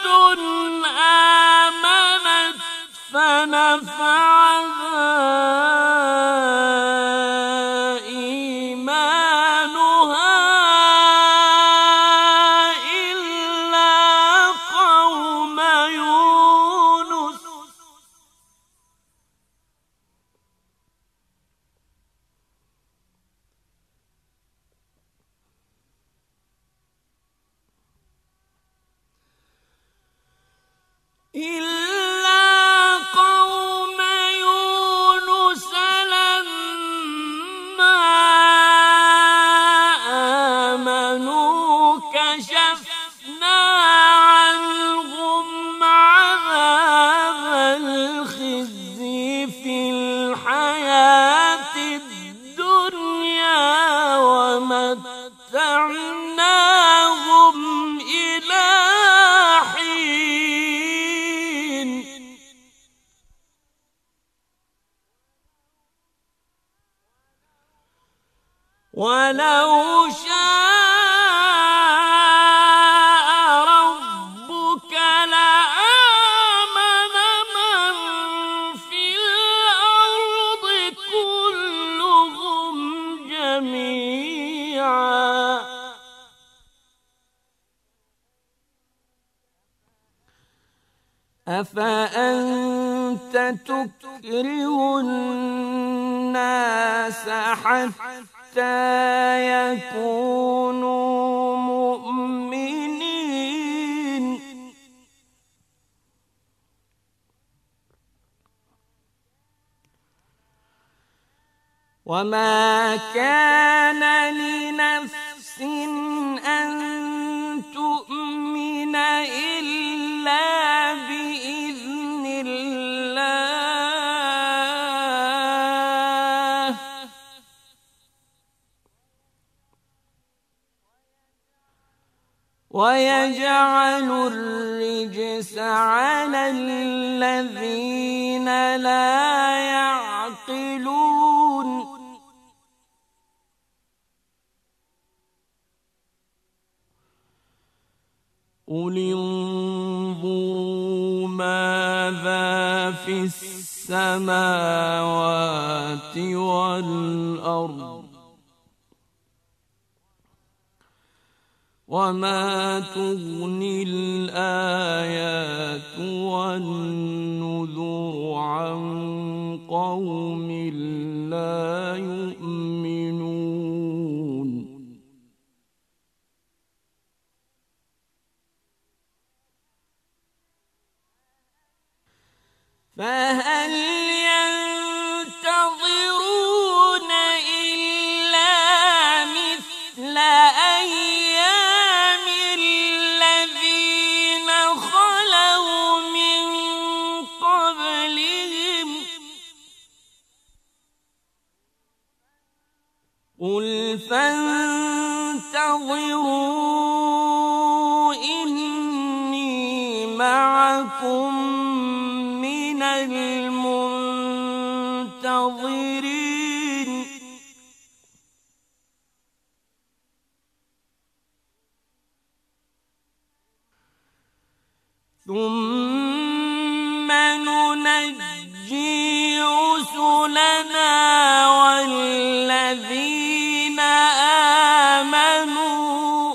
Speaker 2: آمنت فنفعها إيمانها إلا قوم يونس فمتعناهم إلى حين ولو شاء ربك لآمن من في الأرض كلهم جميعا أفأنت تكره الناس حتى يكونوا مؤمنين وما كان لنفس أن تؤمن إلا بإذن الله ويجعل الرجس على الذين لا يعقلون قل انظروا ماذا في السماوات والأرض وما تغني الآيات والنذر عن قوم لا يؤمنون فهل ينتظرون إلا مثل أيام الذين خلوا من قبلهم قل فانتظروا إني معكم من المنتظرين ثم ننجي رسلنا والذين آمنوا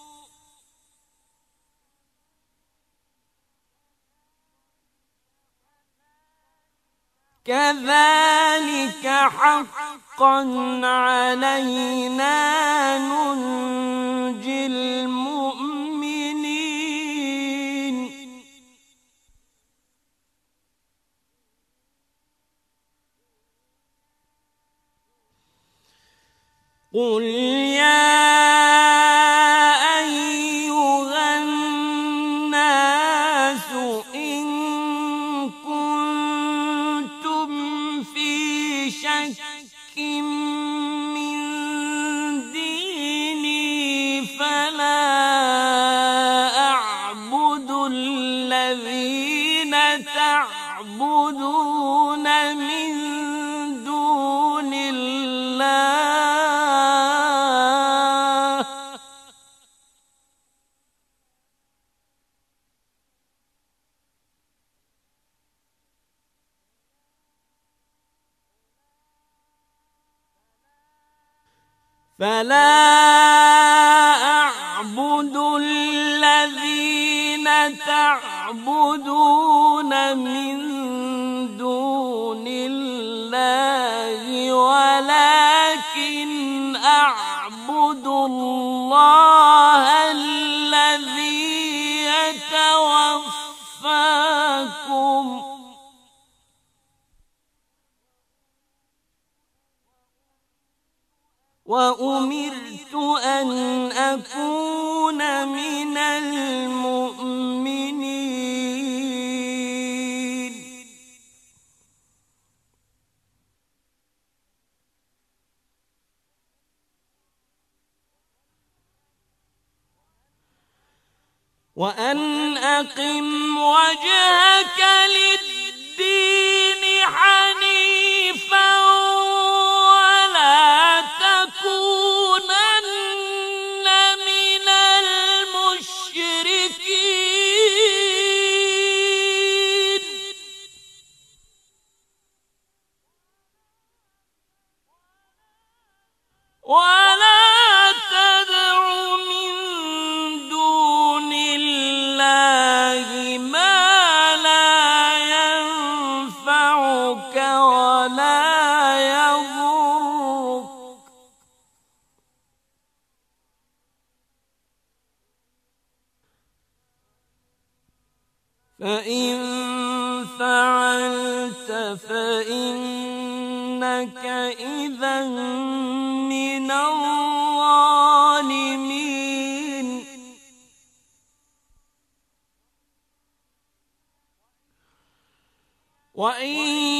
Speaker 2: كذلك حقا علينا ننجي المؤمنين قل يا أيها الناس إن كنتم في شك من ديني فلا أعبد الذين تعبدون من دون الله فلا أعبد الذين تعبدون من دون الله ولكن أعبد الله الذي يتوفاكم وأمرت أن أكون من المؤمنين وأن أقم وجهك للدين حنيفا ولا تكونن من المشركين ولا تدع من دون الله ما لا ينفعك ولا يضرك فإن فعلت فإنك إذا من الظالمين وإن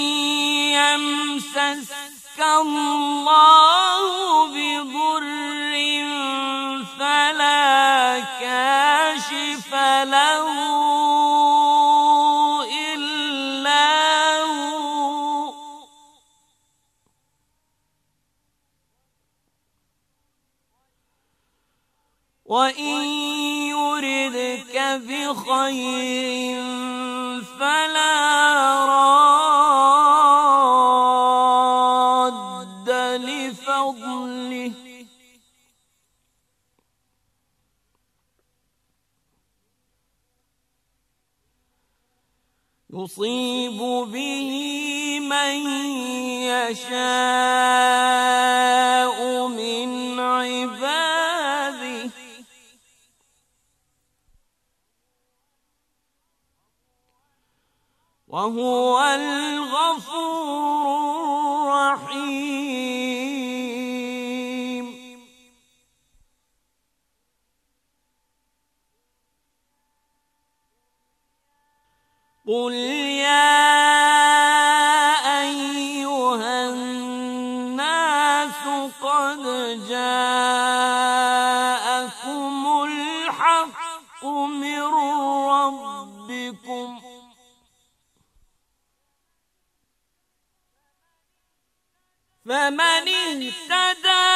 Speaker 2: يمسسك الله بضر فلا كاشف له إلا هو وإن يردك بخير فلا راد لفضله يصيب به من يشاء من عباده وهو الغفور الرحيم قل يا أيها الناس قد جاءكم الحق من ربكم فمن اهتدى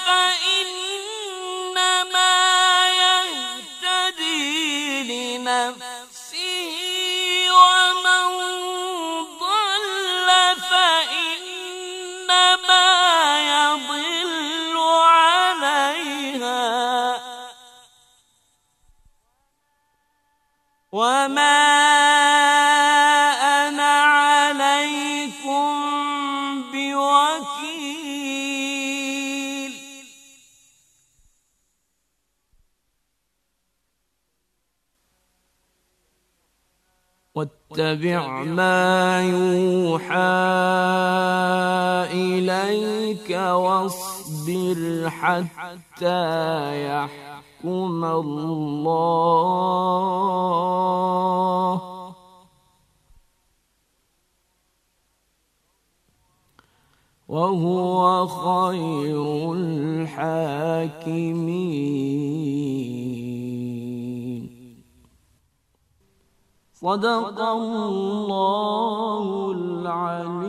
Speaker 2: فإنما يهتدي لنفسه ومن ضل فإنما يضل عليها وما أنا عليكم بوكيل واتبع ما يوحى إليك واصبر حتى يحكم الله وهو خير الحاكمين. صدق الله العليم.